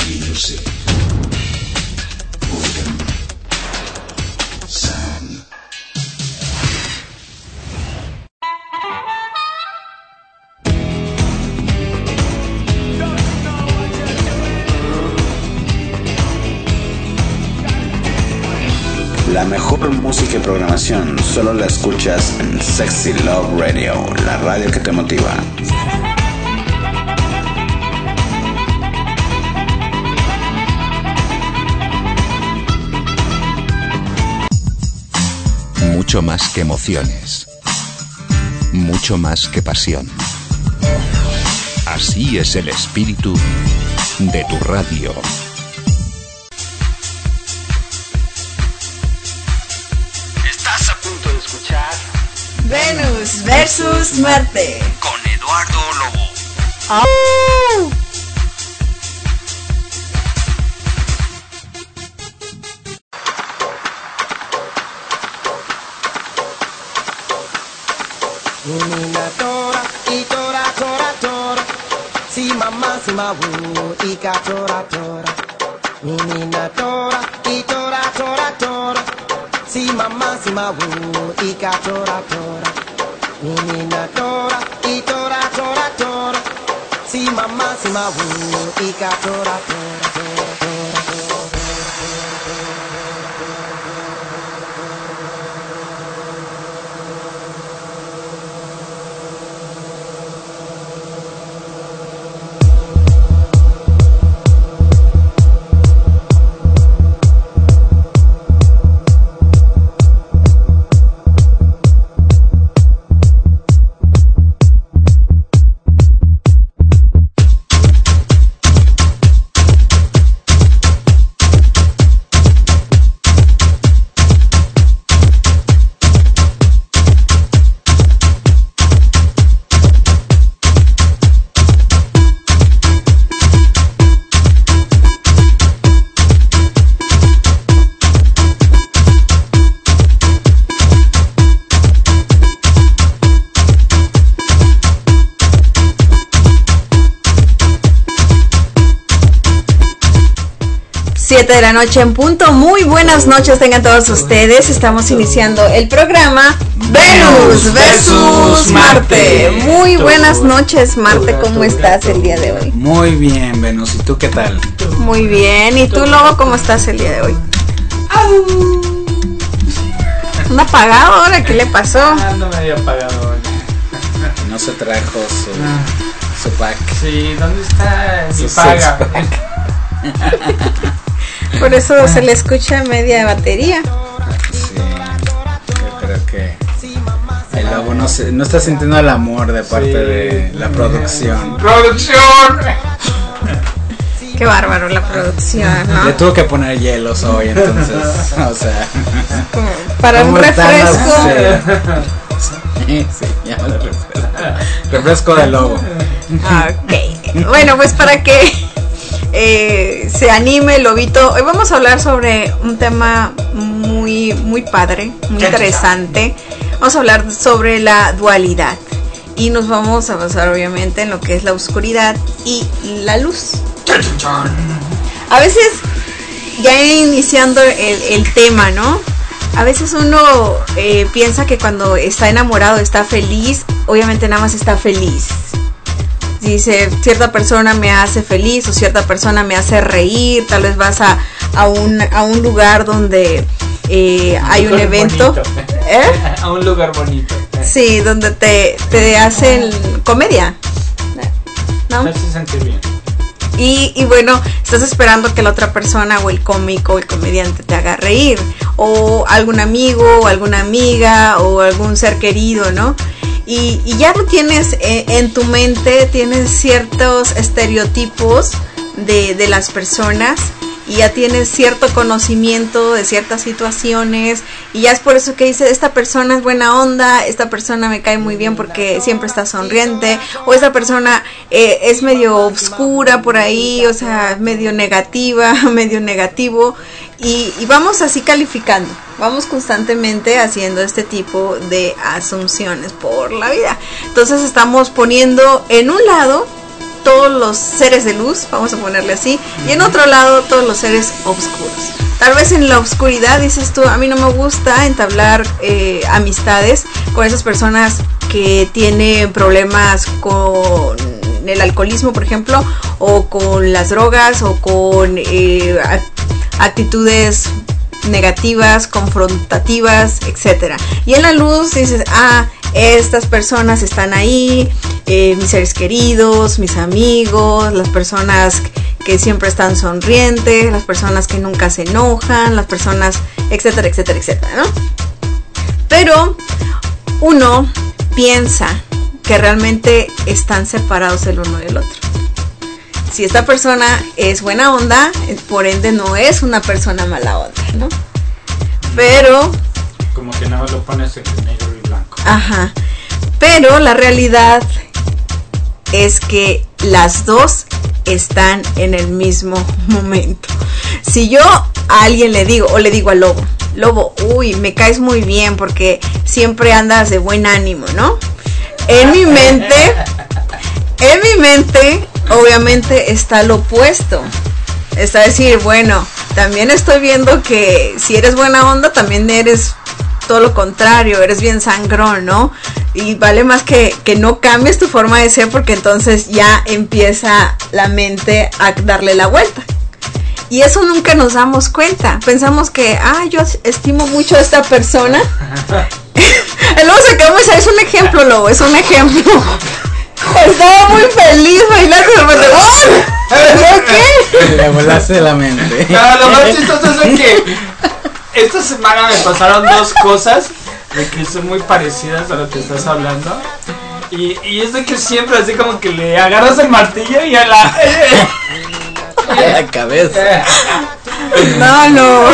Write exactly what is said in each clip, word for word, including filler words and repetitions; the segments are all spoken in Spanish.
Music. Organ. Sound. La mejor música y programación solo la escuchas en Sexy Love Radio, la radio que te motiva. Mucho más que emociones, mucho más que pasión. Así es el espíritu de tu radio. Estás a punto de escuchar Venus versus Marte con Eduardo Lobo. ¡Oh! Nina tora, i tora tora tora. Si mamma si ma wu, i ka tora tora. Nina tora, i tora tora tora. Si mamma si ma wu, i ka tora tora. Nina tora, i tora tora tora. Si mamma si ma wu, i ka tora tora tora tora. siete de la noche en punto. Muy buenas noches tengan todos ustedes. Estamos iniciando el programa Venus versus Marte. Muy buenas noches, Marte. ¿Cómo estás el día de hoy? Muy bien, Venus. ¿Y tú qué tal? Muy bien. ¿Y tú, Lobo, cómo estás el día de hoy? ¿Anda apagado ahora? ¿Qué le pasó? Ando medio apagado. No se trajo su, su pack. Sí, ¿dónde está mi Su paga? Por eso se le escucha media batería. Sí, yo creo que el Lobo no, se, no está sintiendo el amor de parte sí. de la producción. ¡Producción! Qué bárbaro la producción, ¿no? Le tuvo que poner hielos hoy, entonces, o sea... Para un refresco. Sí, sí, ya lo refresco. Refresco de Lobo. Ok, bueno, pues para que eh, se anime el Lobito, hoy vamos a hablar sobre un tema muy, muy padre, muy interesante. Vamos a hablar sobre la dualidad y nos vamos a basar obviamente en lo que es la oscuridad y la luz. A veces, ya iniciando el, el tema, ¿no? A veces uno eh, piensa que cuando está enamorado está feliz, obviamente nada más está feliz. Dice, cierta persona me hace feliz o cierta persona me hace reír, tal vez vas a, a, un, a un lugar donde eh, un hay un evento. ¿Eh? A un lugar bonito. Sí, donde te, te hacen comedia, ¿no? Me hace sentir bien. Y, y bueno, estás esperando que la otra persona o el cómico o el comediante te haga reír, o algún amigo o alguna amiga o algún ser querido, ¿no? Y, y ya lo tienes en, en tu mente, tienes ciertos estereotipos de, de las personas y ya tienes cierto conocimiento de ciertas situaciones y ya es por eso que dices, esta persona es buena onda, esta persona me cae muy bien porque siempre está sonriente, o esta persona eh, es medio oscura por ahí, o sea, medio negativa, medio negativo, y, y vamos así calificando, vamos constantemente haciendo este tipo de asunciones por la vida. Entonces estamos poniendo en un lado todos los seres de luz, vamos a ponerle así, y en otro lado todos los seres oscuros. Tal vez en la oscuridad dices tú, a mí no me gusta entablar eh, amistades con esas personas que tienen problemas con el alcoholismo, por ejemplo, o con las drogas, o con eh, actitudes negativas, confrontativas, etcétera. Y en la luz dices, ah, estas personas están ahí, eh, mis seres queridos, mis amigos, las personas que siempre están sonrientes, las personas que nunca se enojan, las personas, etcétera, etcétera, etcétera, ¿no? Pero uno piensa que realmente están separados el uno del otro. Si esta persona es buena onda, por ende no es una persona mala onda, ¿no? Pero... como que nada más lo pones en negro y blanco. Ajá. Pero la realidad es que las dos están en el mismo momento. Si yo a alguien le digo, o le digo al Lobo, Lobo, uy, me caes muy bien porque siempre andas de buen ánimo, ¿no? En mi mente, en mi mente, obviamente está lo opuesto. Está decir, bueno, también estoy viendo que si eres buena onda, también eres todo lo contrario, eres bien sangrón, ¿no? Y vale más que, que no cambies tu forma de ser, porque entonces ya empieza la mente a darle la vuelta. Y eso nunca nos damos cuenta. Pensamos que, ah, yo estimo mucho a esta persona. Luego se acabó, es un ejemplo, Lobo, es un ejemplo. Estaba muy feliz bailando y de repente, ¡oh! ¿Qué? Le volaste la mente. No, lo más chistoso es que esta semana me pasaron dos cosas de que son muy parecidas a lo que estás hablando. Y, y es de que siempre así como que le agarras el martillo y a la... a la cabeza. No, no.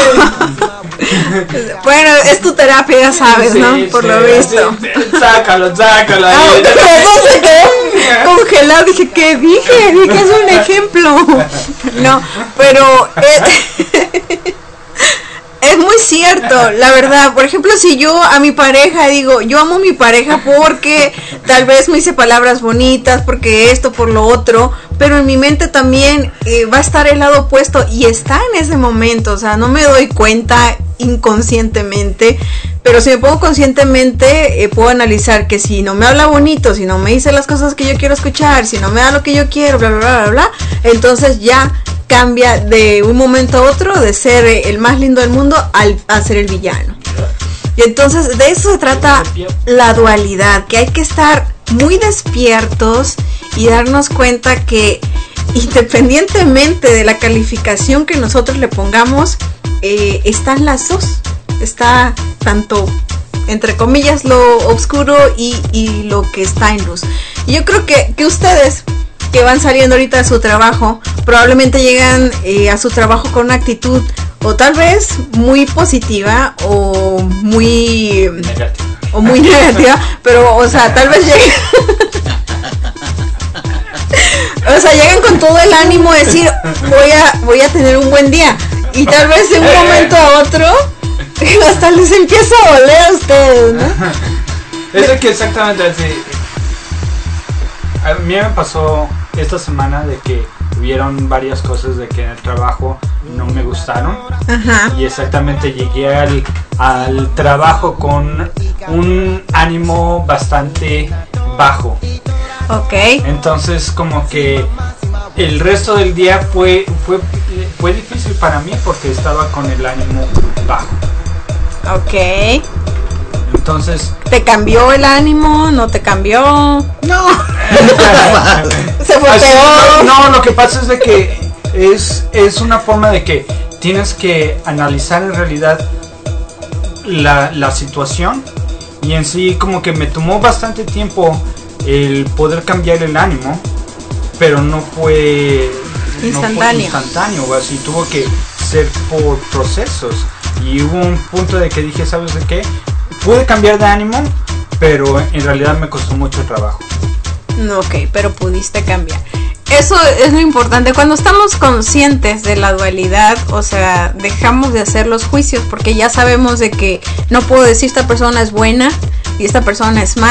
Bueno, es tu terapia, ya sabes, ¿no? Sí, Por sí, lo visto. sí, sí. Sácalo, sácalo. Ah, ahí. pero no se quedó congelado. Dije, ¿qué dije? Dije, es un ejemplo. No, pero eh, es muy cierto, la verdad. Por ejemplo, si yo a mi pareja digo, yo amo a mi pareja porque tal vez me dice palabras bonitas, porque esto, por lo otro, pero en mi mente también eh, va a estar el lado opuesto y está en ese momento. O sea, no me doy cuenta inconscientemente, pero si me pongo conscientemente, eh, puedo analizar que si no me habla bonito, si no me dice las cosas que yo quiero escuchar, si no me da lo que yo quiero, bla, bla, bla, bla, bla, entonces ya cambia de un momento a otro de ser el más lindo del mundo al, a ser el villano. Y entonces de eso se trata la dualidad, que hay que estar muy despiertos y darnos cuenta que independientemente de la calificación que nosotros le pongamos, eh, están las dos. Está tanto, entre comillas, lo oscuro y, y lo que está en luz. Y yo creo que, que ustedes que van saliendo ahorita a su trabajo, probablemente llegan eh, a su trabajo con una actitud o tal vez muy positiva o muy Negativa. o muy negativa, pero o sea, tal vez lleguen o sea, llegan con todo el ánimo de decir, voy a voy a tener un buen día, y tal vez de un momento a otro hasta les empieza a doler a ustedes, ¿no? Es de que exactamente así. A mí me pasó esta semana de que hubieron varias cosas de que en el trabajo no me gustaron. Ajá. Y exactamente llegué al, al trabajo con un ánimo bastante bajo. Ok. Entonces como que el resto del día fue, fue, fue difícil para mí porque estaba con el ánimo bajo. Ok. Entonces... ¿Te cambió el ánimo? ¿No te cambió? No. Se fue Así, peor. no, no, lo que pasa es de que es, es una forma de que tienes que analizar en realidad la, la situación, y en sí como que me tomó bastante tiempo el poder cambiar el ánimo, pero no fue Instantáneo. no fue instantáneo, así tuvo que ser por procesos, y hubo un punto de que dije, ¿sabes de qué? Pude cambiar de ánimo, pero en realidad me costó mucho trabajo. Ok, pero pudiste cambiar. Eso es lo importante. Cuando estamos conscientes de la dualidad, o sea, dejamos de hacer los juicios, porque ya sabemos de que no puedo decir esta persona es buena y esta persona es mala,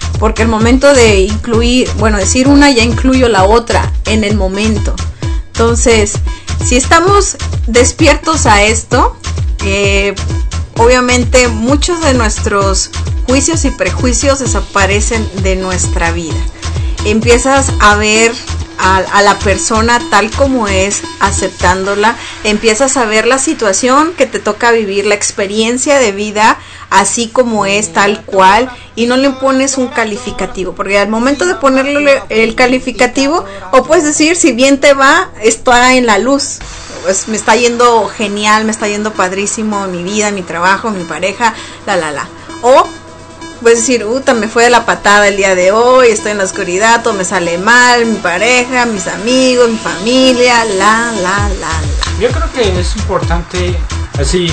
porque el momento de incluir, bueno, decir una ya incluyo la otra en el momento. Entonces, si estamos despiertos a esto, eh, obviamente muchos de nuestros juicios y prejuicios desaparecen de nuestra vida. Empiezas a ver a, a la persona tal como es, aceptándola, empiezas a ver la situación que te toca vivir, la experiencia de vida así como es, tal cual, y no le pones un calificativo, porque al momento de ponerle el calificativo, o puedes decir, si bien te va, está en la luz, pues me está yendo genial, me está yendo padrísimo mi vida, mi trabajo, mi pareja, la la la, o puedes decir, uta, me fue de la patada el día de hoy, estoy en la oscuridad, todo me sale mal, mi pareja, mis amigos, mi familia, la la la la. Yo creo que es importante, así,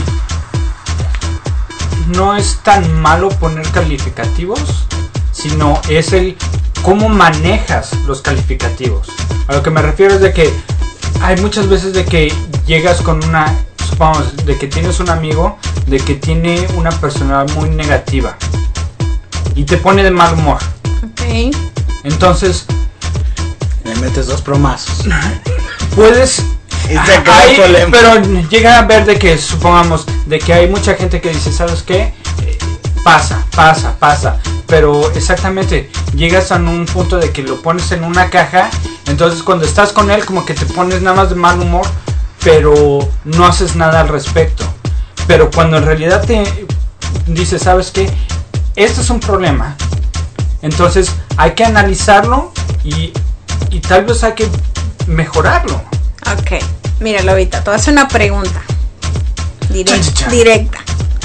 no es tan malo poner calificativos, sino es el cómo manejas los calificativos. A lo que me refiero es de que hay muchas veces de que llegas con una, supongamos, de que tienes un amigo de que tiene una personalidad muy negativa y te pone de mal humor. Okay. Entonces le metes dos promazos. Puedes, y te acaba hay, el problema. pero llega a ver de que, supongamos, de que hay mucha gente que dice, ¿sabes qué? Eh, pasa, pasa, pasa. Pero exactamente, llegas a un punto de que lo pones en una caja, entonces cuando estás con él como que te pones nada más de mal humor, pero no haces nada al respecto. Pero cuando en realidad te dices, ¿sabes qué? Esto es un problema. Entonces hay que analizarlo y, y tal vez hay que mejorarlo. Ok, mira, Lobita, te voy a hacer una pregunta directa, Chan, chan, chan. directa.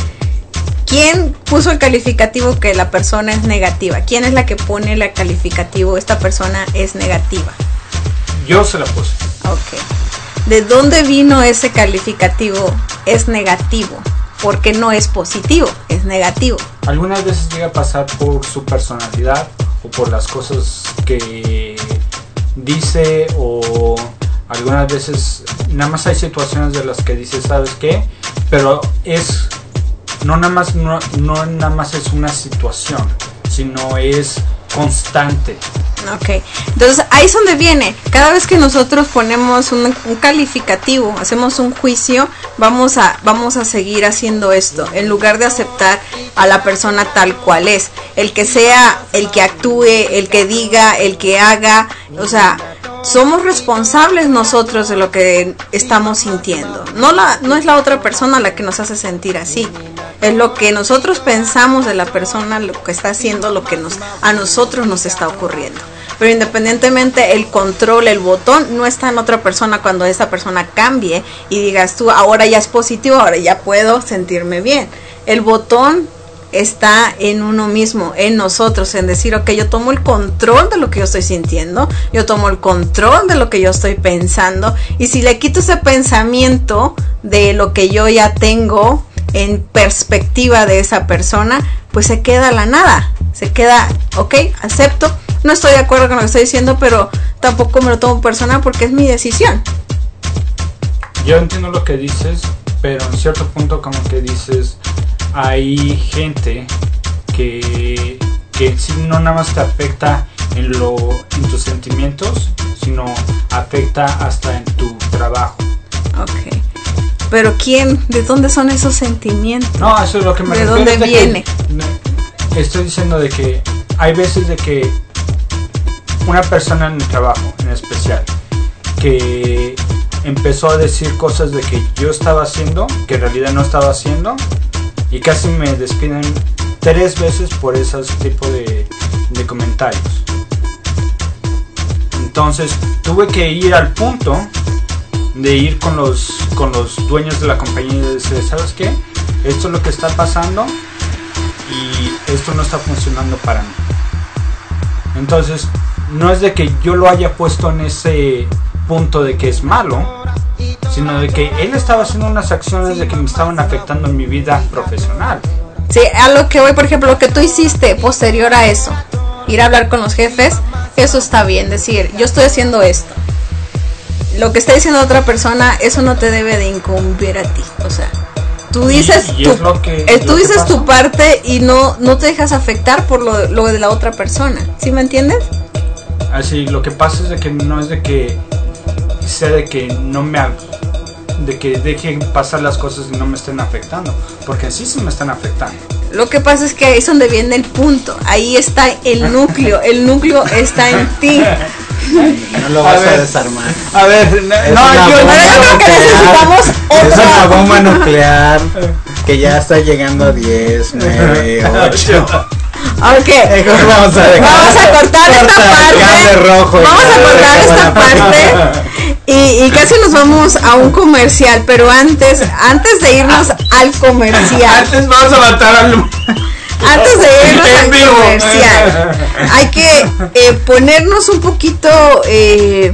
¿Quién puso el calificativo que la persona es negativa? ¿Quién es la que pone el calificativo esta persona es negativa? Yo se la puse. Ok. ¿De dónde vino ese calificativo es negativo? Porque no es positivo, es negativo. Algunas veces llega a pasar por su personalidad o por las cosas que dice, o algunas veces nada más hay situaciones de las que dice, ¿sabes qué? Pero es no nada más no, no nada más es una situación, sino es constante. Ok, entonces ahí es donde viene. Cada vez que nosotros ponemos un, un calificativo, hacemos un juicio, vamos a vamos a seguir haciendo esto en lugar de aceptar a la persona tal cual es, el que sea, el que actúe, el que diga, el que haga, o sea, somos responsables nosotros de lo que estamos sintiendo. No la no es la otra persona la que nos hace sentir así. Es lo que nosotros pensamos de la persona, lo que está haciendo, lo que nos a nosotros nos está ocurriendo. Pero independientemente el control, el botón no está en otra persona cuando esa persona cambie y digas tú, ahora ya es positivo, ahora ya puedo sentirme bien. El botón está en uno mismo, en nosotros, en decir, ok, yo tomo el control de lo que yo estoy sintiendo, yo tomo el control de lo que yo estoy pensando, y si le quito ese pensamiento de lo que yo ya tengo en perspectiva de esa persona, pues se queda la nada, se queda, ok, acepto, no estoy de acuerdo con lo que estoy diciendo, pero tampoco me lo tomo personal porque es mi decisión. Yo entiendo lo que dices, pero en cierto punto como que dices, hay gente que, que sí no nada más te afecta en, lo, en tus sentimientos, sino afecta hasta en tu trabajo. Ok. Pero ¿quién? ¿De dónde son esos sentimientos? No, eso es lo que me ¿De refiero. dónde es de viene? Que, estoy diciendo de que hay veces de que una persona en el trabajo, en especial, que empezó a decir cosas de que yo estaba haciendo, que en realidad no estaba haciendo, y casi me despiden tres veces por ese tipo de, de comentarios. Entonces tuve que ir al punto de ir con los con los dueños de la compañía y decir, ¿sabes qué? Esto es lo que está pasando y esto no está funcionando para mí. Entonces no es de que yo lo haya puesto en ese punto de que es malo, sino de que él estaba haciendo unas acciones de que me estaban afectando en mi vida profesional. Sí, a lo que voy, por ejemplo, lo que tú hiciste posterior a eso, ir a hablar con los jefes, eso está bien, decir, yo estoy haciendo esto. Lo que está diciendo otra persona, eso no te debe de incumbir a ti, o sea, tú dices, y, y tu, es lo que, eh, tú lo que dices pasa. tu parte y no, no te dejas afectar por lo, lo de la otra persona, ¿sí me entiendes? Así, lo que pasa es de que no es de que sea de que no me ha- de que deje pasar las cosas y no me estén afectando, porque sí se me están afectando. Lo que pasa es que ahí es donde viene el punto, ahí está el núcleo, el núcleo está en ti. No lo A vas a, ver. desarmar. A ver, no, Es no, una yo, bomba Pero yo creo que necesitamos Es una otra. bomba nuclear que ya está llegando a diez, nueve, ocho. Ok, Mejor vamos a dejar. vamos a cortar esta Corta el cable parte. rojo y Vamos a ya cortar deja esta la parte. Y, y casi nos vamos a un comercial, pero antes, antes de irnos al comercial, antes vamos a matar al antes de irnos En al vivo. comercial, hay que eh, ponernos un poquito, eh,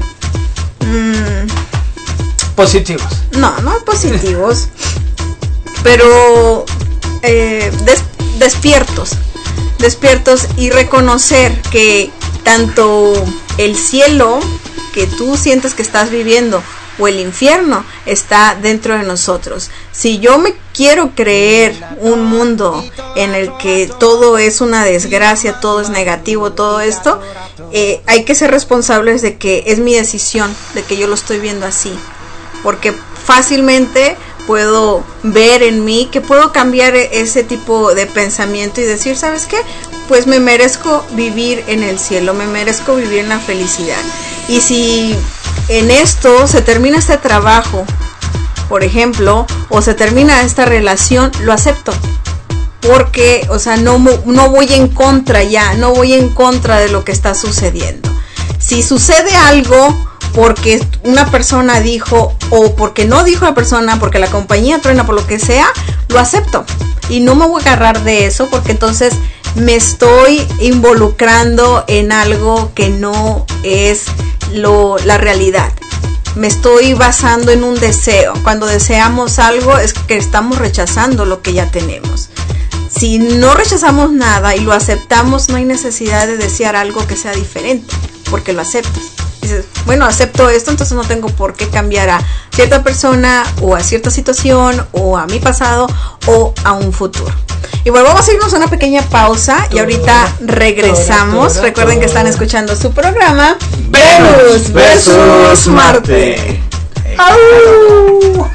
mm, positivos. no, no positivos, pero eh, des- despiertos, despiertos y reconocer que tanto el cielo que tú sientes que estás viviendo o el infierno está dentro de nosotros. Si yo me quiero creer un mundo en el que todo es una desgracia, todo es negativo, todo esto, eh, hay que ser responsables de que es mi decisión, de que yo lo estoy viendo así, porque fácilmente puedo ver en mí que puedo cambiar ese tipo de pensamiento y decir, ¿sabes qué? Pues me merezco vivir en el cielo, me merezco vivir en la felicidad. Y si en esto se termina este trabajo, por ejemplo, o se termina esta relación, lo acepto. Porque, o sea, no, no voy en contra ya, no voy en contra de lo que está sucediendo. Si sucede algo porque una persona dijo, o porque no dijo la persona, porque la compañía truena, por lo que sea, lo acepto. Y no me voy a agarrar de eso, porque entonces me estoy involucrando en algo que no es lo, la realidad. Me estoy basando en un deseo. Cuando deseamos algo es que estamos rechazando lo que ya tenemos. Si no rechazamos nada y lo aceptamos, no hay necesidad de desear algo que sea diferente, porque lo aceptas. Dices, bueno, acepto esto, entonces no tengo por qué cambiar a cierta persona o a cierta situación o a mi pasado o a un futuro. Y bueno, vamos a irnos a una pequeña pausa y ahorita regresamos. Recuerden que están escuchando su programa Venus versus Marte. ¡Au!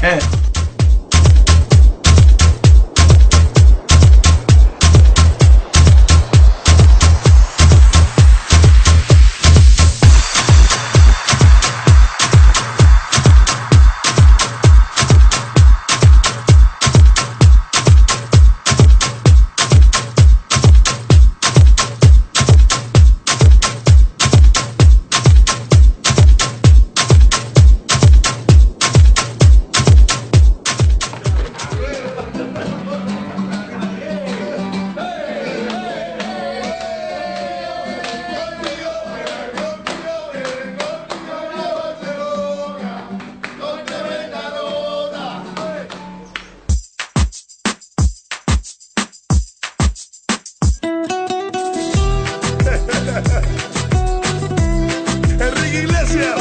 Enrique Iglesias.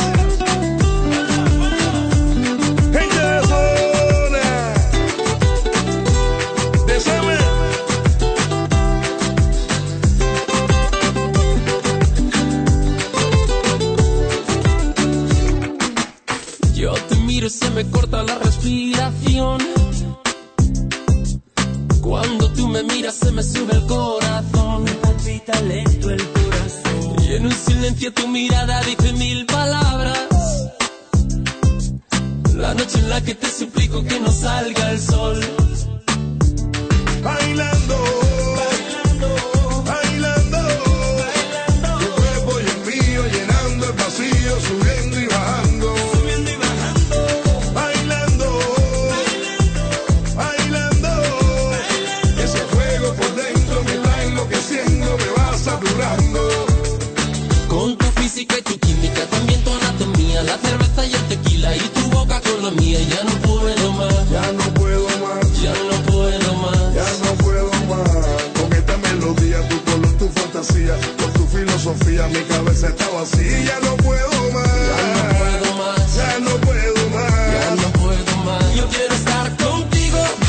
Gente de zona. Desame. Yo te miro y se me corta la respiración. Cuando tú me miras se me sube el corazón. Me palpita lento el corazón. Y en un silencio tu mirada dice mil palabras. La noche en la que te suplico que no salga el sol. Bailando. Bailando. Bailando. Tu cuerpo y el mío llenando el vacío, subiendo y bajando. Subiendo y bajando. Bailando. Bailando. Ese fuego por dentro me va enloqueciendo, me va saturando. Con tu física y tu química, también tu anatomía, la cerveza y el tequila y tu boca con la mía. Ya no puedo más, Ya no puedo más. ya no puedo más. Ya no puedo más. Con esta melodía, tu color, tu fantasía, con tu filosofía, mi cabeza está vacía. Ya no puedo más. Ya no puedo más, Ya no puedo más. ya no puedo más. Yo quiero estar contigo,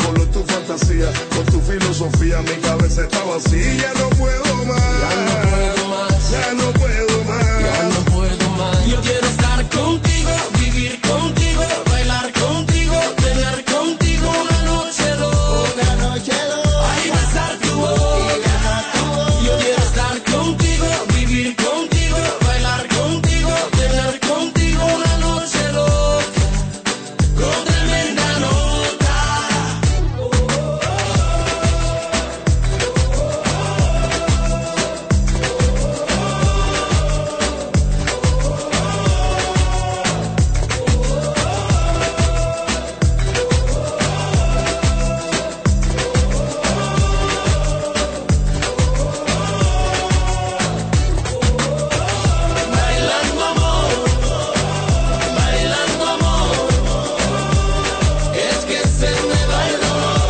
color tu fantasía, con tu filosofía mi cabeza está vacía. Ya no puedo más, Ya no puedo más, ya no puedo más. ya no puedo más. Yo quiero estar contigo, vivir contigo, bailar contigo, tener contigo una noche loca, una noche loca. Ay, besar tu boca. Yo quiero estar contigo, vivir contigo, bailar contigo, tener contigo una noche loca, con tremenda nota. Bailando amor, bailando amor, es que se me va el dolor.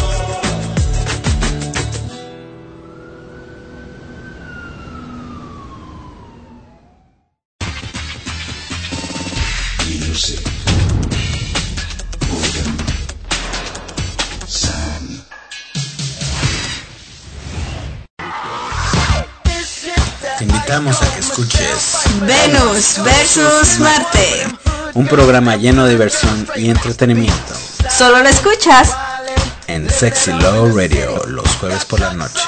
Music. Boredom. Sound. Te invitamos a que escuches Venus versus Marte. un programa lleno de diversión y entretenimiento Solo lo escuchas en Sexy Love Radio los jueves por la noche.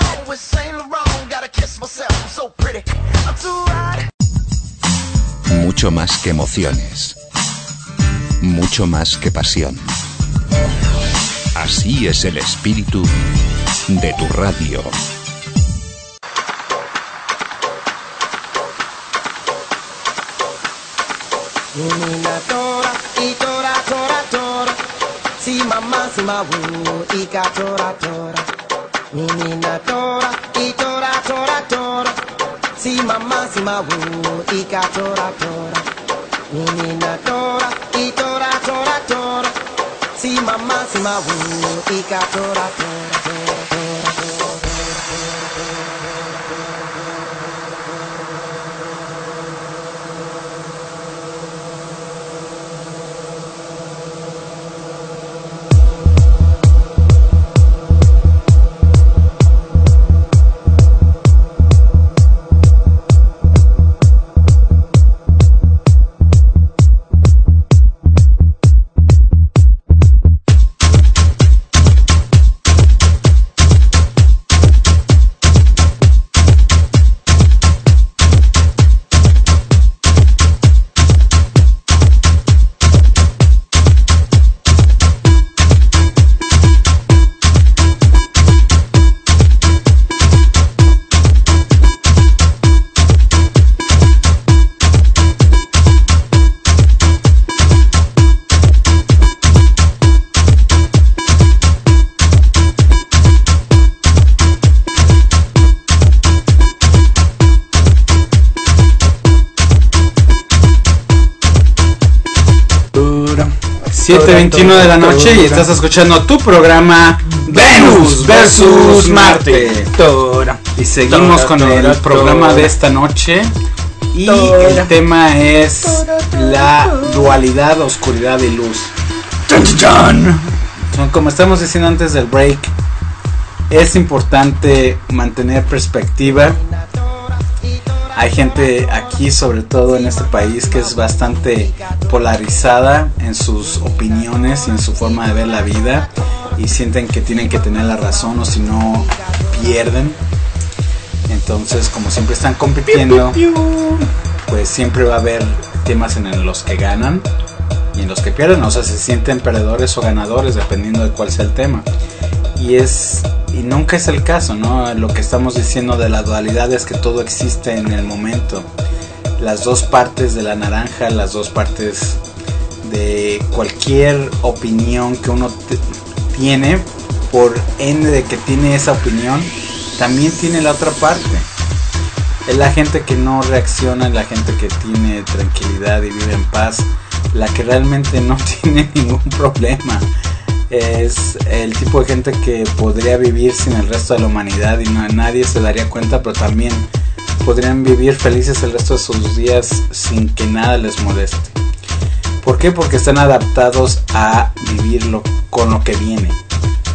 Mucho más que emociones. Mucho más que pasión. Así es el espíritu de tu radio. Menina tora, y tora, tora, tora. Si mamá, si ma wu, y ka tora, tora. Menina tora, y tora, tora, tora. Si mamá, si ma wu, y ka tora, tora. Menina tora, y tora, tora, tora. Si mamá, si ma wu, y ka tora, tora, tora, tora, tora. siete veintiuno de la noche y estás escuchando tu programa Venus versus Marte. Y seguimos con el programa de esta noche y el tema es la dualidad, oscuridad y luz. Como estamos diciendo antes del break, es importante mantener perspectiva. Hay gente aquí, sobre todo en este país, que es bastante polarizada en sus opiniones y en su forma de ver la vida y sienten que tienen que tener la razón o si no pierden. Entonces, como siempre están compitiendo, pues siempre va a haber temas en los que ganan y en los que pierden, o sea, se sienten perdedores o ganadores dependiendo de cuál sea el tema. Y es y nunca es el caso, ¿no? Lo que estamos diciendo de la dualidad es que todo existe en el momento. Las dos partes de la naranja, las dos partes de cualquier opinión que uno t- tiene, por ende de que tiene esa opinión, también tiene la otra parte. Es la gente que no reacciona, la gente que tiene tranquilidad y vive en paz, la que realmente no tiene ningún problema. Es el tipo de gente que podría vivir sin el resto de la humanidad y no, nadie se daría cuenta, pero también podrían vivir felices el resto de sus días sin que nada les moleste. ¿Por qué? Porque están adaptados a vivirlo con lo que viene.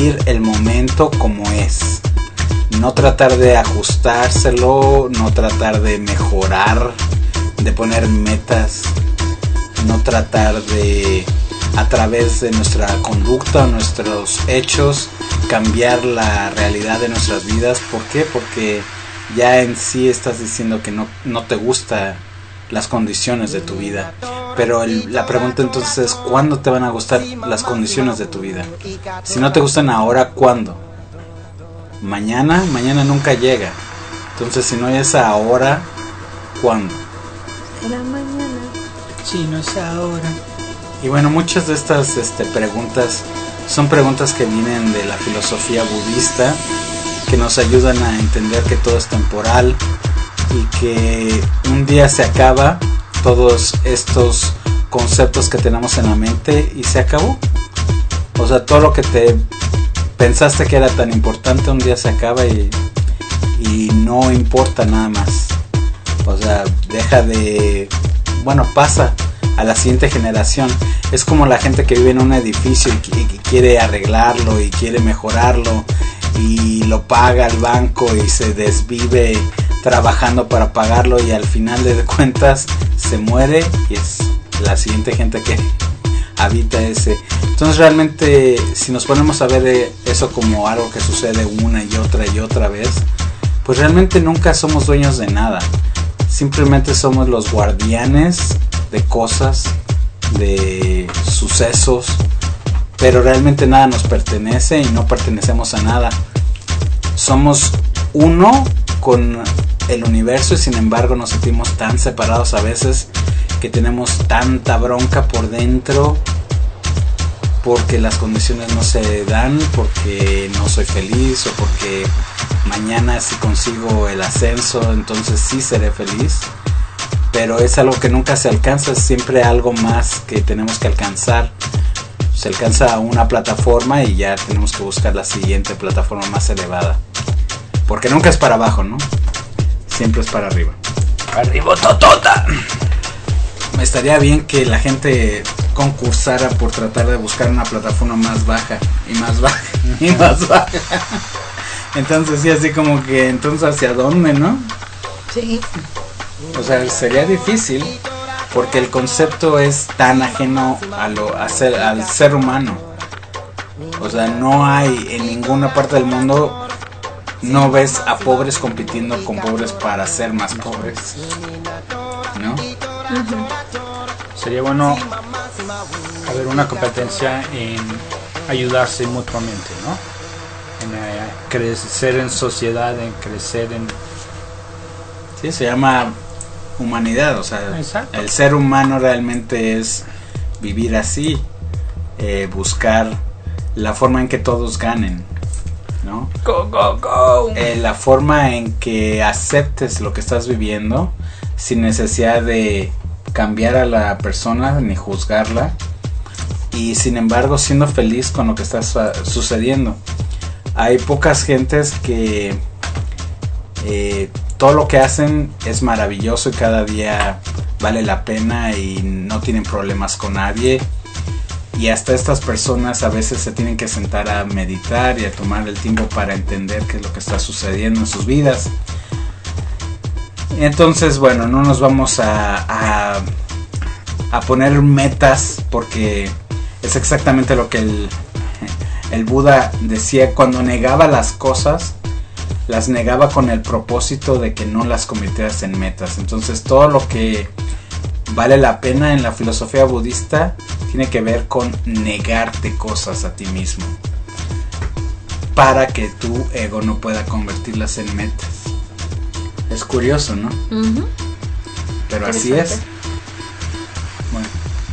vivir el momento como es. No tratar de ajustárselo, no tratar de mejorar, de poner metas, no tratar de, a través de nuestra conducta, nuestros hechos, cambiar la realidad de nuestras vidas. ¿Por qué? Porque ya en sí estás diciendo que no, no te gustan las condiciones de tu vida. Pero el, la pregunta entonces es, ¿cuándo te van a gustar las condiciones de tu vida? Si no te gustan ahora, ¿cuándo? Mañana, mañana nunca llega. Entonces si no es ahora, ¿cuándo? La mañana. Si no es ahora. Y bueno, muchas de estas este, preguntas son preguntas que vienen de la filosofía budista, que nos ayudan a entender que todo es temporal y que un día se acaba todos estos conceptos que tenemos en la mente y se acabó. O sea, todo lo que te pensaste que era tan importante un día se acaba y, y no importa nada más. O sea, deja de... Bueno, pasa a la siguiente generación. Es como la gente que vive en un edificio y, y quiere arreglarlo y quiere mejorarlo y lo paga el banco y se desvive trabajando para pagarlo y al final de cuentas se muere y es la siguiente gente que habita ese. Entonces realmente si nos ponemos a ver eso como algo que sucede una y otra y otra vez, pues realmente nunca somos dueños de nada. Simplemente somos los guardianes de cosas, de sucesos, pero realmente nada nos pertenece y no pertenecemos a nada. Somos uno con el universo y sin embargo nos sentimos tan separados a veces, que tenemos tanta bronca por dentro porque las condiciones no se dan, porque no soy feliz o porque mañana si consigo el ascenso entonces sí seré feliz. Pero es algo que nunca se alcanza, es siempre algo más que tenemos que alcanzar. Se alcanza una plataforma y ya tenemos que buscar la siguiente plataforma más elevada, porque nunca es para abajo, ¿no? Siempre es para arriba. Arriba totota. Me estaría bien que la gente concursara por tratar de buscar una plataforma más baja y más baja y más baja. Entonces sí, así como que entonces hacia dónde, ¿no? Sí. O sea, sería difícil porque el concepto es tan ajeno a lo, a ser, al ser humano. O sea, no hay en ninguna parte del mundo, no ves a pobres compitiendo con pobres para ser más pobres, ¿no? Uh-huh. Sería bueno haber una competencia en ayudarse mutuamente, ¿no? En eh, crecer en sociedad, en crecer en... Sí, se llama humanidad, o sea, exacto. El ser humano realmente es vivir así, eh, buscar la forma en que todos ganen, ¿no? Go, go, go. Eh, la forma en que aceptes lo que estás viviendo sin necesidad de cambiar a la persona ni juzgarla, y sin embargo siendo feliz con lo que está su- sucediendo. Hay pocas gentes que eh, todo lo que hacen es maravilloso y cada día vale la pena y no tienen problemas con nadie, y hasta estas personas a veces se tienen que sentar a meditar y a tomar el tiempo para entender qué es lo que está sucediendo en sus vidas. Entonces, bueno, no nos vamos a, a, a poner metas, porque es exactamente lo que el, el Buda decía. Cuando negaba las cosas, las negaba con el propósito de que no las convirtieras en metas. Entonces todo lo que vale la pena en la filosofía budista tiene que ver con negarte cosas a ti mismo, para que tu ego no pueda convertirlas en metas. Es curioso, ¿no? Uh-huh. Pero así es. Bueno.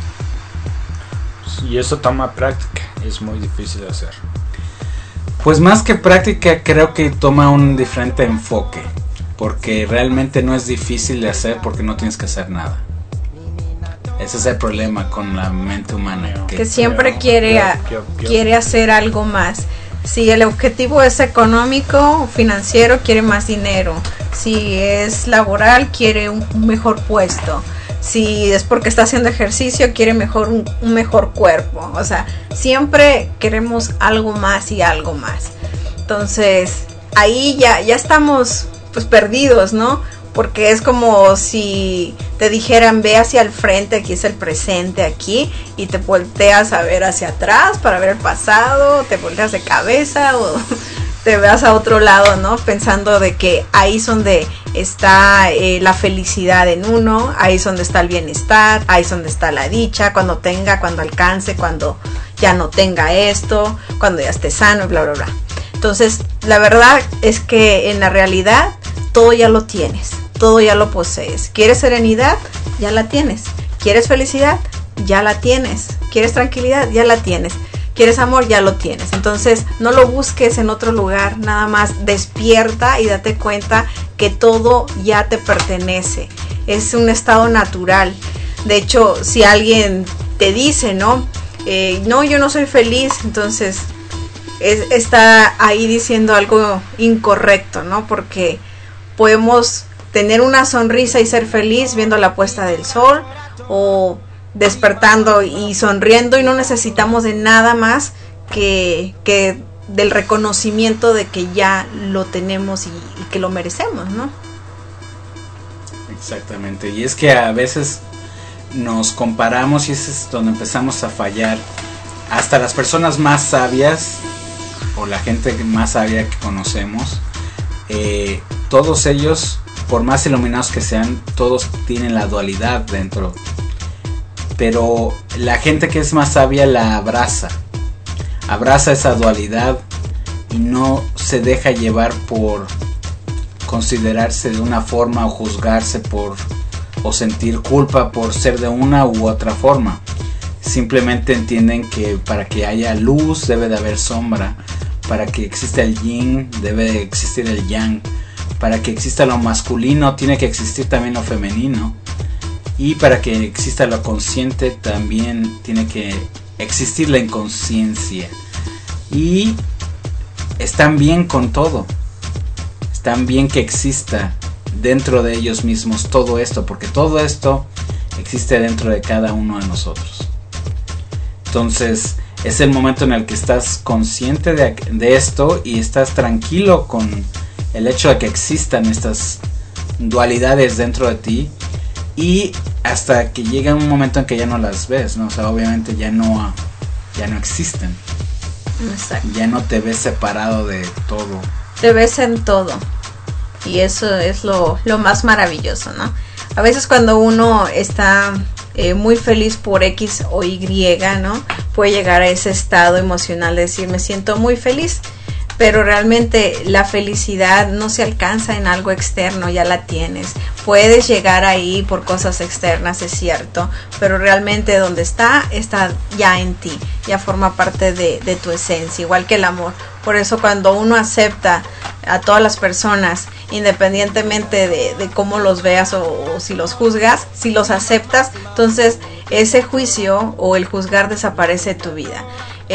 Y eso toma práctica, es muy difícil de hacer. Pues más que práctica, creo que toma un diferente enfoque, porque realmente no es difícil de hacer porque no tienes que hacer nada. Ese es el problema con la mente humana, Que siempre Yo, quiere, yo, a- yo, yo. quiere hacer algo más. Si el objetivo es económico, financiero, quiere más dinero. Si es laboral, quiere un un mejor puesto. si es porque está haciendo ejercicio, quiere mejor un, un mejor cuerpo. O sea, siempre queremos algo más y algo más. Entonces, ahí ya, ya estamos pues perdidos, ¿no? Porque es como si te dijeran, ve hacia el frente, aquí es el presente, aquí, y te volteas a ver hacia atrás para ver el pasado, te volteas de cabeza o te vas a otro lado, ¿no? Pensando de que ahí es donde está eh, la felicidad en uno, ahí es donde está el bienestar, ahí es donde está la dicha, cuando tenga, cuando alcance, cuando ya no tenga esto, cuando ya esté sano y bla, bla, bla. Entonces, la verdad es que en la realidad todo ya lo tienes, todo ya lo posees. ¿Quieres serenidad? Ya la tienes. ¿Quieres felicidad? Ya la tienes. ¿Quieres tranquilidad? Ya la tienes. ¿Quieres amor? Ya lo tienes. Entonces, no lo busques en otro lugar, nada más despierta y date cuenta que todo ya te pertenece. Es un estado natural. De hecho, si alguien te dice, ¿no? Eh, no, yo no soy feliz, entonces es, está ahí diciendo algo incorrecto, ¿no? Porque podemos tener una sonrisa y ser feliz viendo la puesta del sol o despertando y sonriendo, y no necesitamos de nada más que, que del reconocimiento de que ya lo tenemos y, y que lo merecemos, ¿no? Exactamente, y es que a veces nos comparamos y ese es donde empezamos a fallar. Hasta las personas más sabias o la gente más sabia que conocemos, eh, todos ellos, por más iluminados que sean, todos tienen la dualidad dentro. Pero la gente que es más sabia la abraza, abraza esa dualidad y no se deja llevar por considerarse de una forma o juzgarse por o sentir culpa por ser de una u otra forma. Simplemente entienden que para que haya luz debe de haber sombra, para que exista el yin debe de existir el yang, para que exista lo masculino tiene que existir también lo femenino, y para que exista lo consciente también tiene que existir la inconsciencia. Y están bien con todo, están bien que exista dentro de ellos mismos todo esto, porque todo esto existe dentro de cada uno de nosotros. Entonces es el momento en el que estás consciente de, de esto y estás tranquilo con el hecho de que existan estas dualidades dentro de ti, y hasta que llega un momento en que ya no las ves, ¿no? O sea, obviamente ya no, ya no existen. Exacto. Ya no te ves separado de todo. Te ves en todo. Y eso es lo, lo más maravilloso, ¿no? A veces cuando uno está eh, muy feliz por X o Y, ¿no? Puede llegar a ese estado emocional de decir, me siento muy feliz. Pero realmente la felicidad no se alcanza en algo externo, ya la tienes. Puedes llegar ahí por cosas externas, es cierto, pero realmente donde está, está ya en ti, ya forma parte de, de tu esencia, igual que el amor. Por eso cuando uno acepta a todas las personas, independientemente de, de cómo los veas o, o si los juzgas, si los aceptas, entonces ese juicio o el juzgar desaparece de tu vida.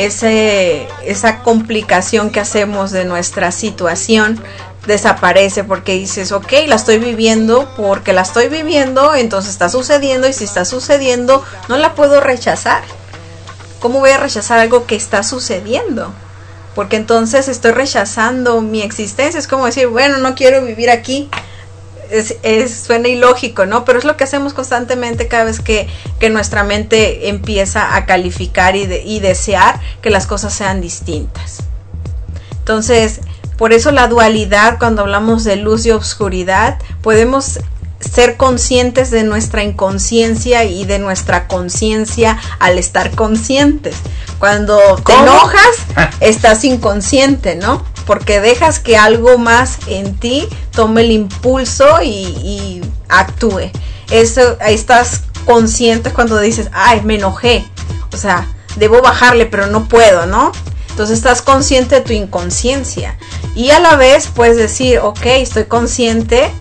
Ese, esa complicación que hacemos de nuestra situación desaparece, porque dices, ok, la estoy viviendo porque la estoy viviendo, entonces está sucediendo, y si está sucediendo no la puedo rechazar. ¿Cómo voy a rechazar algo que está sucediendo? Porque entonces estoy rechazando mi existencia. Es como decir, bueno, no quiero vivir aquí. Es, es, suena ilógico, ¿no? Pero es lo que hacemos constantemente cada vez que, que nuestra mente empieza a calificar y, de, y desear que las cosas sean distintas. Entonces, por eso la dualidad, cuando hablamos de luz y oscuridad, podemos ser conscientes de nuestra inconsciencia y de nuestra conciencia al estar conscientes. Cuando te ¿Cómo? enojas, estás inconsciente, ¿no? Porque dejas que algo más en ti tome el impulso y, y actúe. Eso, estás consciente cuando dices, ay, me enojé. O sea, debo bajarle, pero no puedo, ¿no? Entonces estás consciente de tu inconsciencia. Y a la vez puedes decir, ok, estoy consciente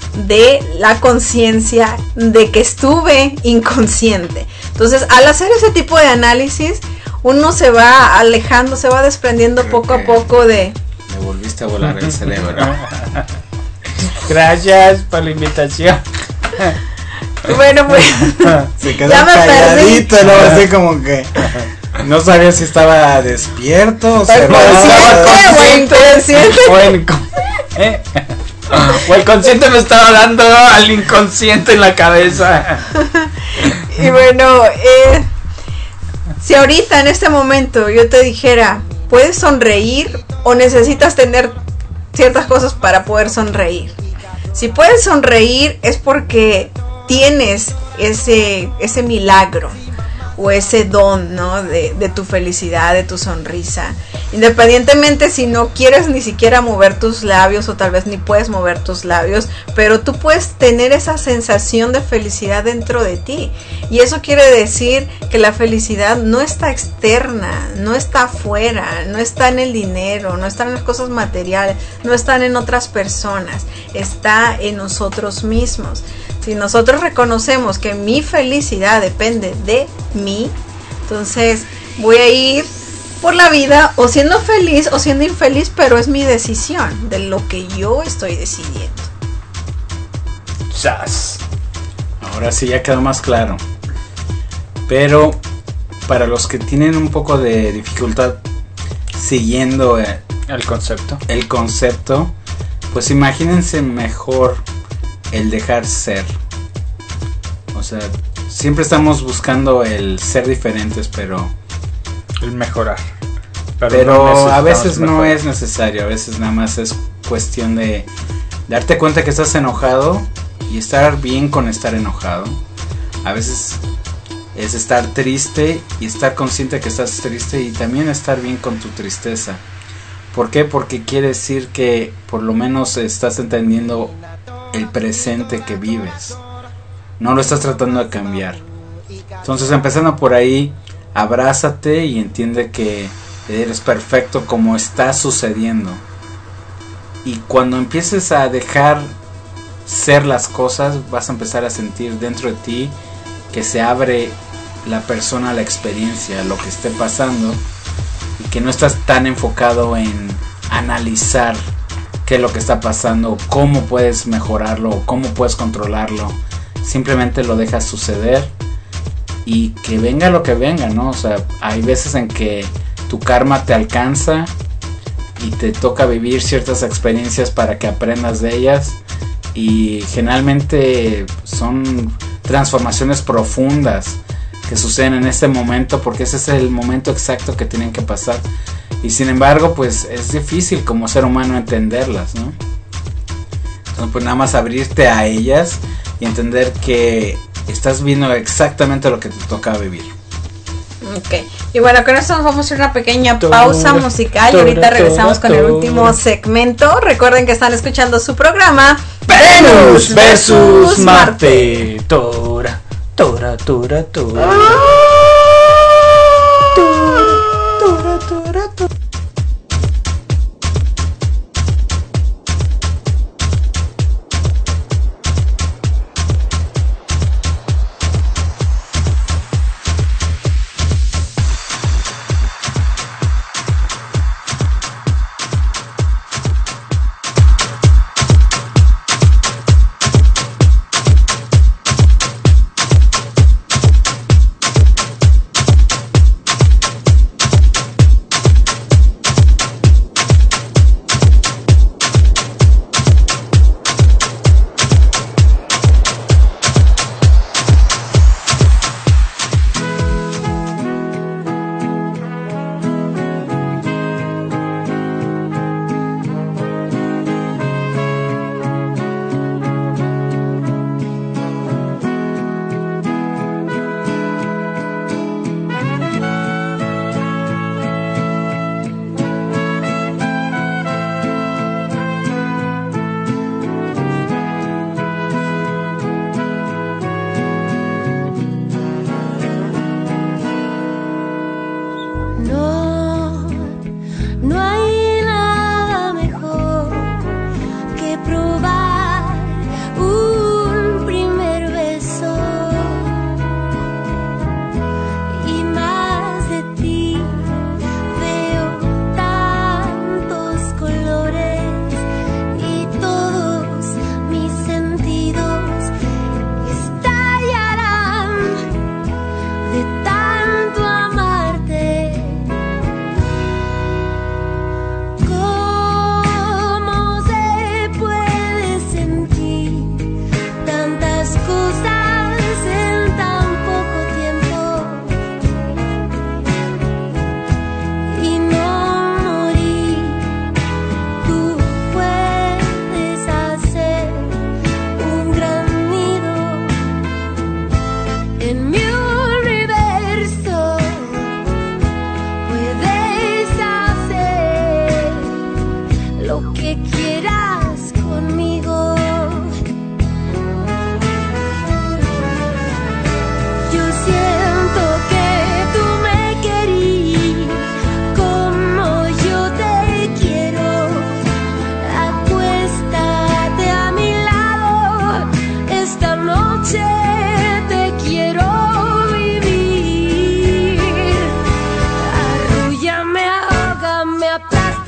de la conciencia de que estuve inconsciente. Entonces, al hacer ese tipo de análisis, uno se va alejando, se va desprendiendo Creo poco a que poco de... Me volviste a volar el cerebro. Gracias por la invitación. Bueno, pues Se quedó ya me calladito, perdí. ¿no? Así como que no sabía si estaba despierto o se Consciente o inconsciente. O el, ¿eh? O el consciente me estaba dando al inconsciente en la cabeza. Y bueno, eh, si ahorita en este momento yo te dijera, ¿puedes sonreír o necesitas tener ciertas cosas para poder sonreír? Si puedes sonreír es porque tienes ese, ese milagro o ese don, ¿no? De, de tu felicidad, de tu sonrisa. Independientemente si no quieres ni siquiera mover tus labios o tal vez ni puedes mover tus labios, pero tú puedes tener esa sensación de felicidad dentro de ti. Y eso quiere decir que la felicidad no está externa, no está afuera, no está en el dinero, no está en las cosas materiales, no están en otras personas, está en nosotros mismos. Si nosotros reconocemos que mi felicidad depende de mí, entonces voy a ir por la vida o siendo feliz o siendo infeliz, pero es mi decisión de lo que yo estoy decidiendo. Chas. Ahora sí ya quedó más claro. Pero para los que tienen un poco de dificultad siguiendo eh, El concepto. el concepto, pues imagínense mejor el dejar ser. O sea, siempre estamos buscando el ser diferentes, pero El mejorar. pero no a veces necesitamos no mejorar. es necesario. A veces nada más es cuestión de darte cuenta que estás enojado y estar bien con estar enojado. A veces es estar triste y estar consciente que estás triste y también estar bien con tu tristeza. ¿Por qué? Porque quiere decir que por lo menos estás entendiendo el presente que vives. No lo estás tratando de cambiar. Entonces, empezando por ahí, abrázate y entiende que eres perfecto como está sucediendo. Y cuando empieces a dejar ser las cosas, vas a empezar a sentir dentro de ti que se abre la persona a la experiencia, a lo que esté pasando, y que no estás tan enfocado en analizar qué es lo que está pasando, cómo puedes mejorarlo o cómo puedes controlarlo. Simplemente lo dejas suceder y que venga lo que venga, ¿no? O sea, hay veces en que tu karma te alcanza y te toca vivir ciertas experiencias para que aprendas de ellas, y generalmente son transformaciones profundas que suceden en este momento porque ese es el momento exacto que tienen que pasar, y sin embargo pues es difícil como ser humano entenderlas, ¿no? Entonces pues nada más abrirte a ellas y entender que estás viendo exactamente lo que te toca vivir. Ok, y bueno, con esto nos vamos a hacer una pequeña Tora, pausa musical y ahorita tora, regresamos con el tora. último segmento. Recuerden que están escuchando su programa Venus versus Marte. Tora, tora, tora, tora. Tora, tora, tora.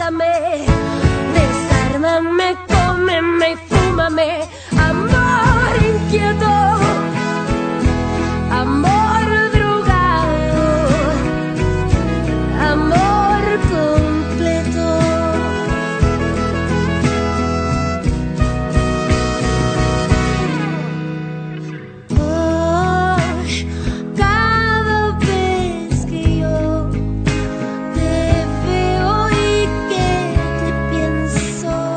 aplázame, desármame, cómeme y fúmame, amor inquieto, amor drogado, amor completo. Oh, cada vez que yo te veo y que te pienso,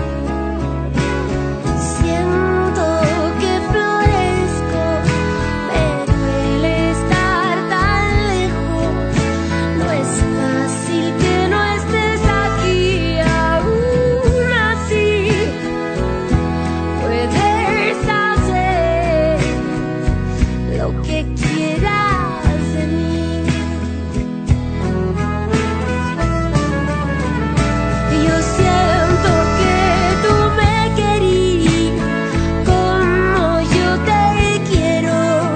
siento que florezco, me duele estar tan lejos, no es fácil que no estés aquí aún así, puedes hacer lo que quieras de mí. Yo siento que tú me querías como yo te quiero.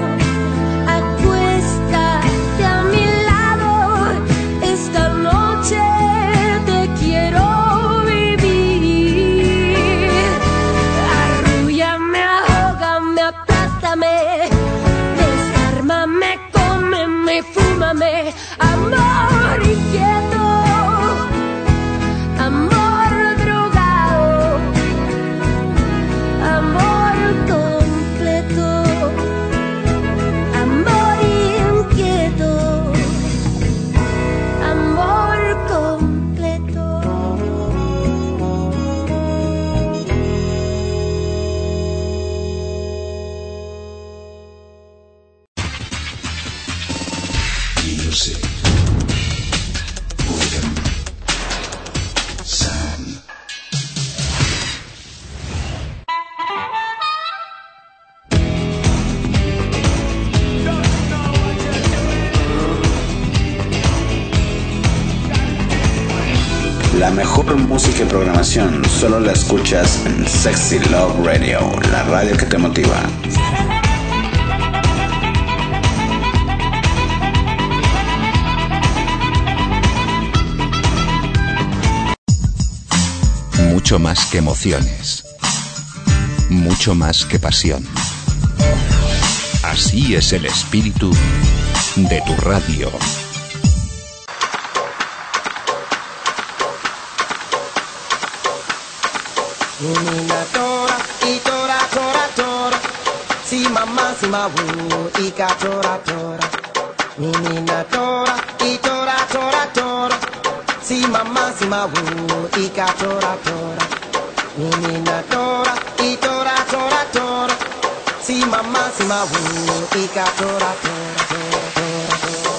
Acuéstate a mi lado, esta noche te quiero vivir. Arrúllame, ahógame, aplástame, desármame, cómeme, fúmame, amor inquieto, amor drogado, amor completo, amor inquieto, amor completo. Music. Rhythm. Sound. La mejor música y programación solo la escuchas en Sexy Love Radio, la radio que te motiva. Mucho más que emociones. Mucho más que pasión. Así es el espíritu de tu radio. Menina tora, y tora, tora, tora. Si mamá, si ma wu, y ka tora, tora. Menina tora, y tora, tora, tora. Si mamá, si ma wu, y ka tora, tora. Menina tora, y tora, tora, tora. Si mamá, si ma wu, y ka tora, tora, tora, tora, tora.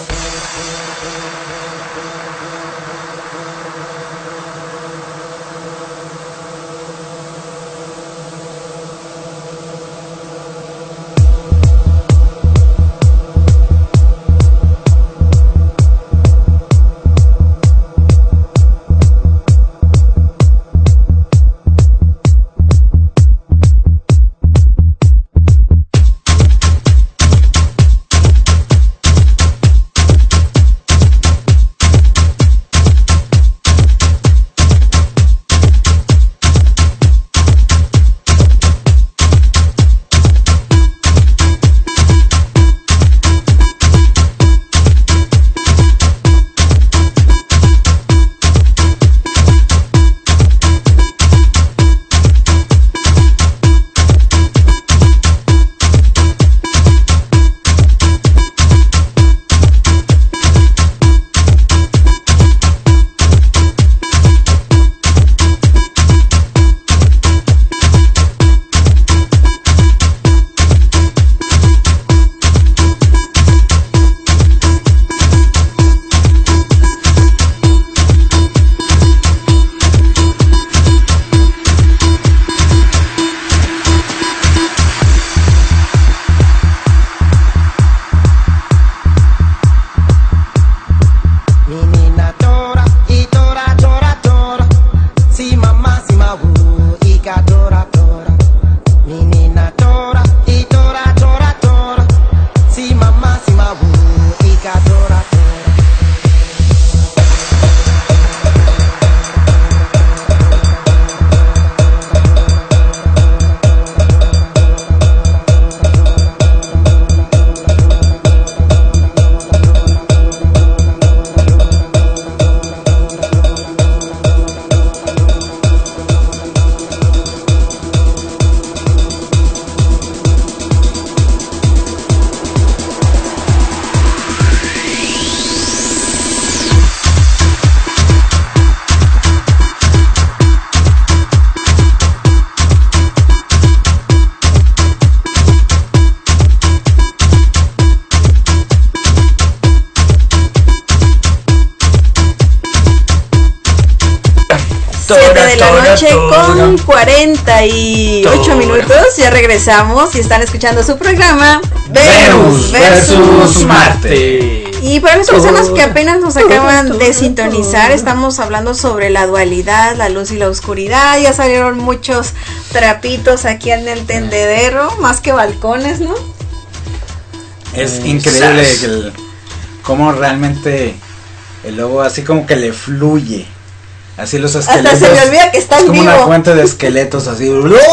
siete de la tora, noche tora. con cuarenta y ocho Tora. minutos. Ya regresamos y están escuchando su programa Venus versus Marte. Y para las personas que apenas nos acaban Tora, de tora. sintonizar, estamos hablando sobre la dualidad, la luz y la oscuridad. Ya salieron muchos trapitos aquí en el tendedero, más que balcones, ¿no? Es Mm, increíble sas. el, cómo realmente el lobo así como que le fluye. Así los Hasta esqueletos. se me olvida que está es en como vivo. una fuente de esqueletos así.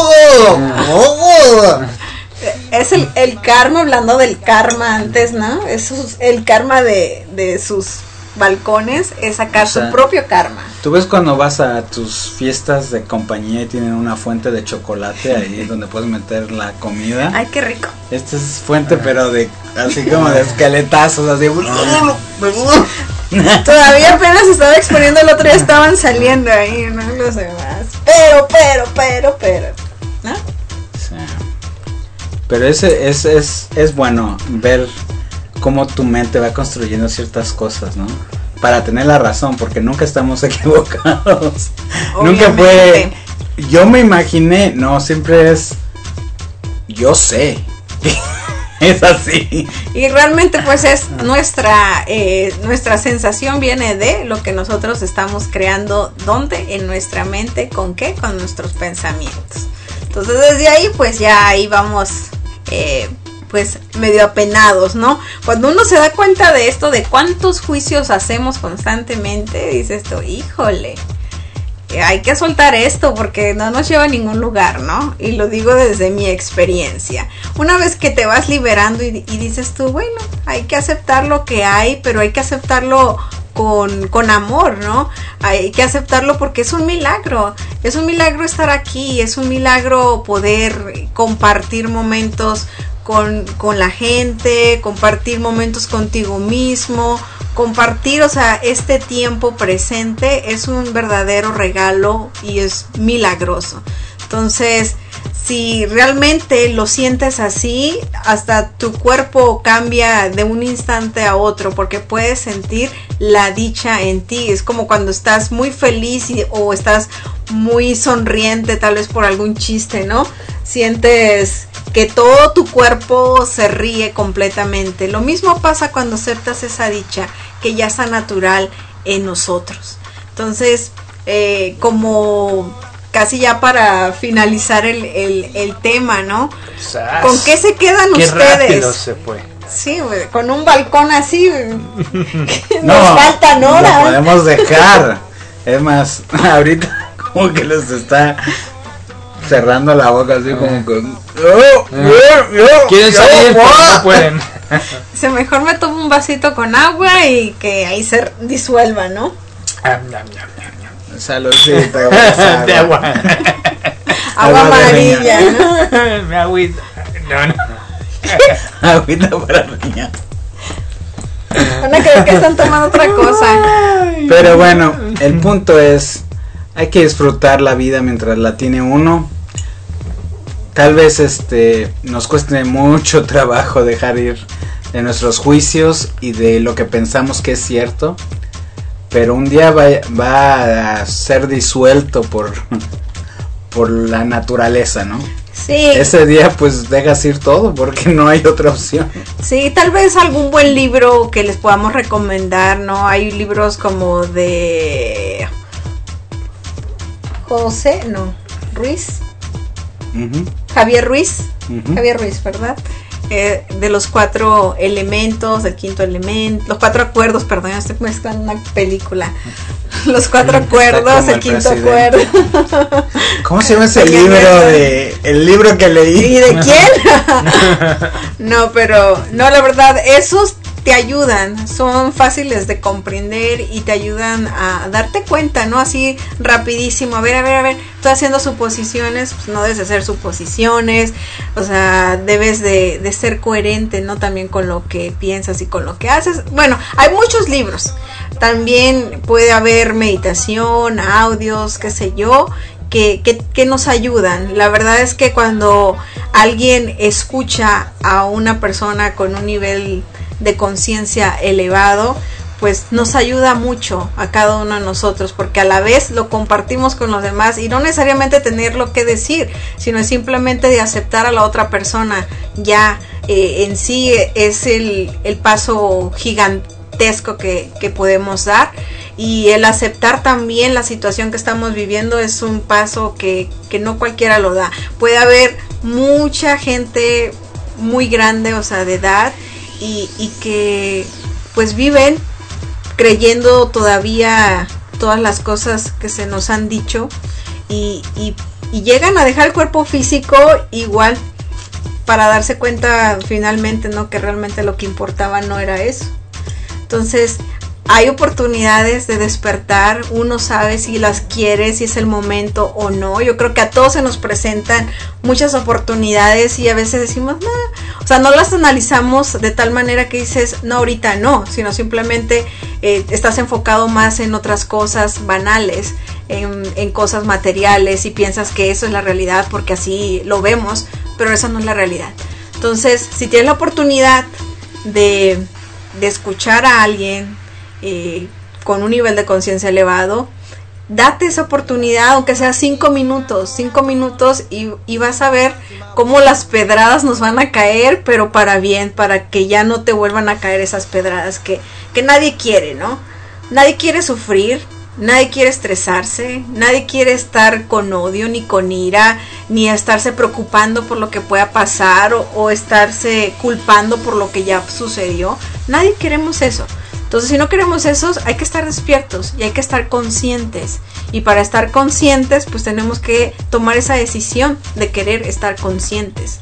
Es el, el karma, hablando del karma antes, ¿no? Es sus- el karma de, de sus balcones es sacar O sea, su propio karma. Tú ves cuando vas a tus fiestas de compañía y tienen una fuente de chocolate ahí donde puedes meter la comida. Ay, qué rico. Esta es fuente pero de así como de esqueletazos así. Todavía apenas estaba exponiendo, el otro día estaban saliendo ahí, ¿no? Los demás. Pero, pero, pero, pero, ¿no? Sí. Pero ese es, es, es bueno ver cómo tu mente va construyendo ciertas cosas, ¿no? Para tener la razón, porque nunca estamos equivocados. Nunca fue. Obviamente. Yo me imaginé, no, siempre es. Yo sé. Es así. Y realmente pues es nuestra eh, nuestra sensación viene de lo que nosotros estamos creando. ¿Dónde? En nuestra mente. ¿Con qué? Con nuestros pensamientos. Entonces desde ahí pues ya ahí vamos eh, pues medio apenados, ¿no? Cuando uno se da cuenta de esto, de cuántos juicios hacemos constantemente, dices tú, híjole, eh, hay que soltar esto porque no nos lleva a ningún lugar, ¿no? Y lo digo desde mi experiencia. Una vez que te vas liberando y, y dices tú, bueno, hay que aceptar lo que hay, pero hay que aceptarlo con, con amor, ¿no? Hay que aceptarlo porque es un milagro, es un milagro estar aquí, es un milagro poder compartir momentos con, con la gente, compartir momentos contigo mismo, compartir, o sea, este tiempo presente es un verdadero regalo y es milagroso. Entonces, si realmente lo sientes así, hasta tu cuerpo cambia de un instante a otro porque puedes sentir la dicha en ti. Es como cuando estás muy feliz y, o estás muy sonriente tal vez por algún chiste, ¿no? Sientes que todo tu cuerpo se ríe completamente. Lo mismo pasa cuando aceptas esa dicha que ya está natural en nosotros. Entonces, eh, como casi ya para finalizar el, el, el tema, ¿no? Sas. ¿Con qué se quedan Qué ustedes? rápido se fue. Sí, güey, con un balcón así, güey. No, Nos faltan lo horas. podemos dejar. Es más, ahorita como que les está cerrando la boca así como que. Oh, yo, yo, Quieren yo, salir, pero oh. no pueden. Se mejor me tomo un vasito con agua y que ahí se disuelva, ¿no? Ah, ñam, ñam, ñam, ñam. Saludcita. De agua. Agua Agua de amarilla, riñón. ¿no? Me agüita. No, no. Agüita para riñón. Van a creer que están tomando otra cosa. Pero bueno, el punto es, hay que disfrutar la vida mientras la tiene uno. Tal vez este nos cueste mucho trabajo dejar ir de nuestros juicios y de lo que pensamos que es cierto, pero un día va, va a ser disuelto por, por la naturaleza, ¿no? Sí. Ese día pues dejas ir todo porque no hay otra opción. Sí, tal vez algún buen libro que les podamos recomendar, ¿no? Hay libros como de José, no, Ruiz, Uh-huh, Javier Ruiz, uh-huh. Javier Ruiz, ¿verdad? Eh, de los cuatro elementos, el quinto elemento, los cuatro acuerdos, perdón, ya estoy mezclando una película. Los cuatro acuerdos, como el el quinto presidente. acuerdo. ¿Cómo se llama ese Peña libro Nieto. de el libro que leí? ¿Y de quién? No, pero no, la verdad, esos te ayudan, son fáciles de comprender y te ayudan a darte cuenta, ¿no? Así rapidísimo, a ver, a ver, a ver, estoy haciendo suposiciones, pues no debes hacer suposiciones, o sea, debes de, de ser coherente, ¿no? También con lo que piensas y con lo que haces. Bueno, hay muchos libros, también puede haber meditación, audios, qué sé yo, Que, que, que nos ayudan. La verdad es que cuando alguien escucha a una persona con un nivel de conciencia elevado, pues nos ayuda mucho a cada uno de nosotros, porque a la vez lo compartimos con los demás y no necesariamente tener lo que decir, sino simplemente de aceptar a la otra persona. Ya eh, en sí es el, el paso gigantesco que, que podemos dar, y el aceptar también la situación que estamos viviendo es un paso que, que no cualquiera lo da. Puede haber mucha gente muy grande, o sea, de edad, y, y que pues viven creyendo todavía todas las cosas que se nos han dicho, y, y, y llegan a dejar el cuerpo físico igual para darse cuenta finalmente, ¿no?, que realmente lo que importaba no era eso. Entonces hay oportunidades de despertar, uno sabe si las quiere, si es el momento o no. Yo creo que a todos se nos presentan muchas oportunidades y a veces decimos, no, o sea, no las analizamos de tal manera que dices, no, ahorita no, sino simplemente eh, estás enfocado más en otras cosas banales, en, en cosas materiales, y piensas que eso es la realidad porque así lo vemos, pero esa no es la realidad. Entonces, si tienes la oportunidad de, de escuchar a alguien, Eh, con un nivel de conciencia elevado, date esa oportunidad, aunque sea cinco minutos, cinco minutos y, y vas a ver cómo las pedradas nos van a caer, pero para bien, para que ya no te vuelvan a caer esas pedradas que, que nadie quiere, ¿no? Nadie quiere sufrir, nadie quiere estresarse, nadie quiere estar con odio, ni con ira, ni estarse preocupando por lo que pueda pasar, o, o estarse culpando por lo que ya sucedió. Nadie queremos eso. Entonces, si no queremos eso, hay que estar despiertos y hay que estar conscientes. Y para estar conscientes, pues tenemos que tomar esa decisión de querer estar conscientes.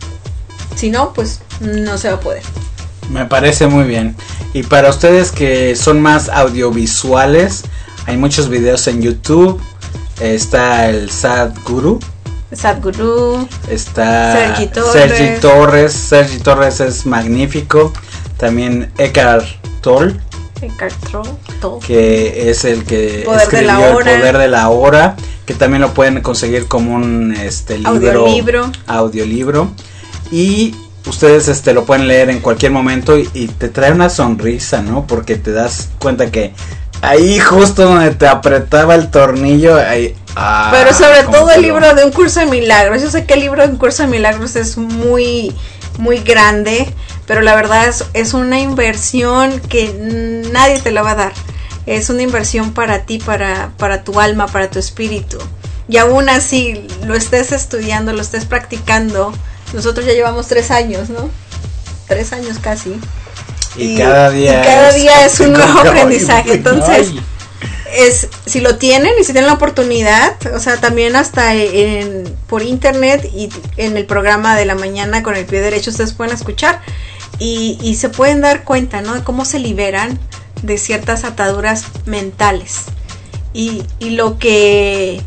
Si no, pues no se va a poder. Me parece muy bien. Y para ustedes que son más audiovisuales, hay muchos videos en YouTube. Está el Sadhguru. Sadhguru. Está Sergi Torres. Sergi Torres. Sergi Torres es magnífico. También Eckhart Tolle, Eckhart Tolle, que es el que Poder escribió de la El Hora. Poder de la Hora, que también lo pueden conseguir como un este libro, audiolibro. audiolibro. Y ustedes este lo pueden leer en cualquier momento y, y te trae una sonrisa, ¿no? Porque te das cuenta que ahí justo donde te apretaba el tornillo, ahí, ah, pero sobre como todo que el lo- libro de Un Curso de Milagros. Yo sé que el libro de Un Curso de Milagros es muy, muy grande, pero la verdad es, es una inversión que nadie te la va a dar. Es una inversión para ti, para, para tu alma, para tu espíritu. Y aún así lo estés estudiando, lo estés practicando. Nosotros ya llevamos tres años, ¿no? Tres años casi. Y, y cada día y cada es, día es un nuevo Ay, aprendizaje. Entonces, Ay. es si lo tienen y si tienen la oportunidad, o sea, también hasta en por internet y en el programa de la mañana con el pie derecho ustedes pueden escuchar y, y se pueden dar cuenta, ¿no?, de cómo se liberan de ciertas ataduras mentales. Y, y lo que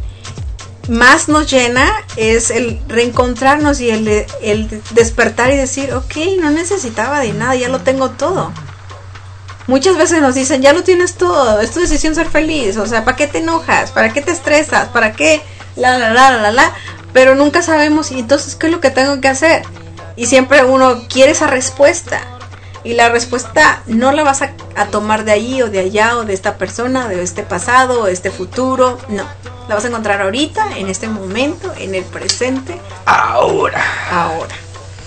más nos llena es el reencontrarnos y el, el despertar y decir, ok, no necesitaba de nada, ya lo tengo todo. Muchas veces nos dicen, ya lo tienes todo, es tu decisión ser feliz, o sea, ¿para qué te enojas? ¿Para qué te estresas? ¿Para qué? La, la, la, la, la. Pero nunca sabemos, y entonces, ¿qué es lo que tengo que hacer? Y siempre uno quiere esa respuesta. Y la respuesta no la vas a, a tomar de allí o de allá o de esta persona, de este pasado o de este futuro. No, la vas a encontrar ahorita, en este momento, en el presente. Ahora. Ahora.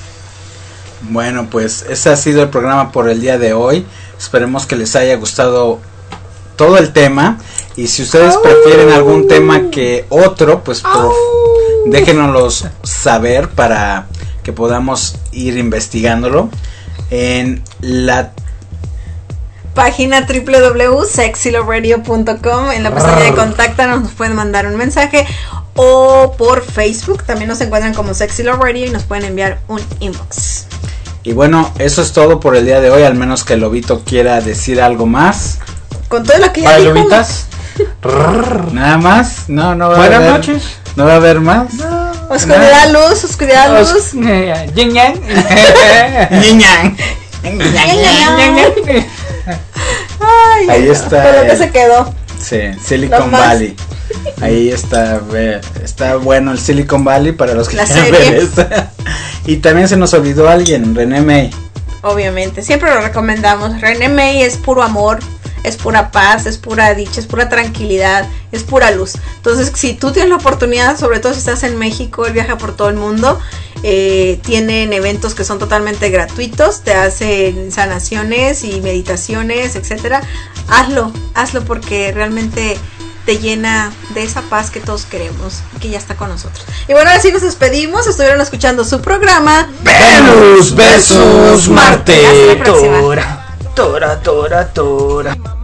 Bueno, pues ese ha sido el programa por el día de hoy. Esperemos que les haya gustado todo el tema. Y si ustedes oh. prefieren algún tema que otro, pues por, déjenoslos saber para que podamos ir investigándolo en la página doble u doble u doble u punto sexy love radio punto com. En la pestaña de contáctanos nos pueden mandar un mensaje, o por Facebook también nos encuentran como Sexy Love Radio y nos pueden enviar un inbox. Y bueno, eso es todo por el día de hoy, al menos que Lobito quiera decir algo más. Con todo lo que ya ¿Para dijo, Lobitas? Nada más, no, no va a Buenas haber, noches. no va a haber más. No. Oscuridad, luz, oscuridad, luz. Eh, Yin yang. Yin yang. Ay, Ahí no, está con lo que el- se quedó. Sí, Silicon Lo más. Valley. Ahí está, ve, está bueno el Silicon Valley para los que La quieran serie. ver esta. Y también se nos olvidó alguien, René May. obviamente. Siempre lo recomendamos. René May es puro amor, es pura paz, es pura dicha, es pura tranquilidad, es pura luz. Entonces, si tú tienes la oportunidad, sobre todo si estás en México, él viaja por todo el mundo. Eh, tienen eventos que son totalmente gratuitos, te hacen sanaciones y meditaciones, etcétera. Hazlo, hazlo porque realmente te llena de esa paz que todos queremos y que ya está con nosotros. Y bueno, ahora sí nos despedimos. Estuvieron escuchando su programa Venus versus Marte. Hasta la próxima. Tora, tora, tora, tora.